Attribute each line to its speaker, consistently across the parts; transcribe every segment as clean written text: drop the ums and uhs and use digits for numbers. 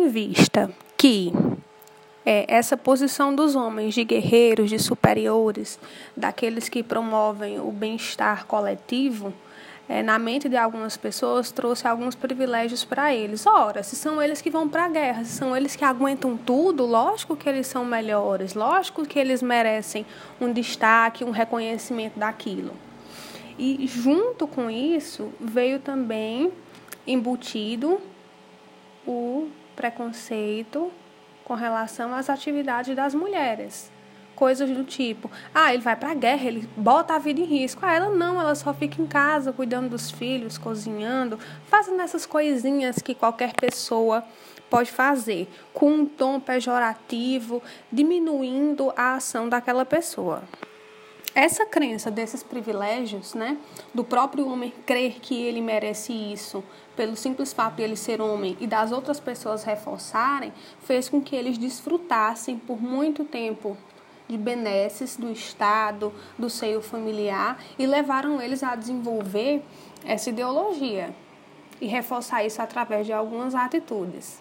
Speaker 1: em vista que essa posição dos homens de guerreiros, de superiores, daqueles que promovem o bem-estar coletivo, na mente de algumas pessoas, trouxe alguns privilégios para eles. Ora, se são eles que vão para a guerra, se são eles que aguentam tudo, lógico que eles são melhores, lógico que eles merecem um destaque, um reconhecimento daquilo. E junto com isso, veio também embutido o preconceito com relação às atividades das mulheres. Coisas do tipo, ele vai para a guerra, ele bota a vida em risco. Ela não, ela só fica em casa cuidando dos filhos, cozinhando, fazendo essas coisinhas que qualquer pessoa pode fazer, com um tom pejorativo, diminuindo a ação daquela pessoa. Essa crença desses privilégios, do próprio homem crer que ele merece isso, pelo simples fato de ele ser homem e das outras pessoas reforçarem, fez com que eles desfrutassem por muito tempo de benesses do Estado, do seio familiar, e levaram eles a desenvolver essa ideologia e reforçar isso através de algumas atitudes.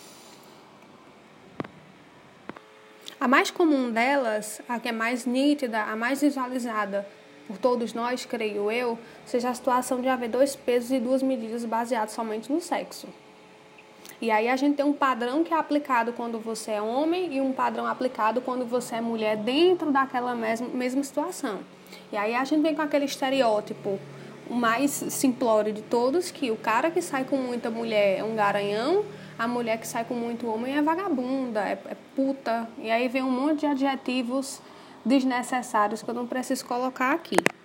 Speaker 1: A mais comum delas, a que é mais nítida, a mais visualizada por todos nós, creio eu, seja a situação de haver 2 pesos e 2 medidas baseados somente no sexo. E aí a gente tem um padrão que é aplicado quando você é homem e um padrão aplicado quando você é mulher dentro daquela mesma situação. E aí a gente vem com aquele estereótipo, o mais simplório de todos, que o cara que sai com muita mulher é um garanhão, a mulher que sai com muito homem é vagabunda, é puta. E aí vem um monte de adjetivos desnecessários que eu não preciso colocar aqui.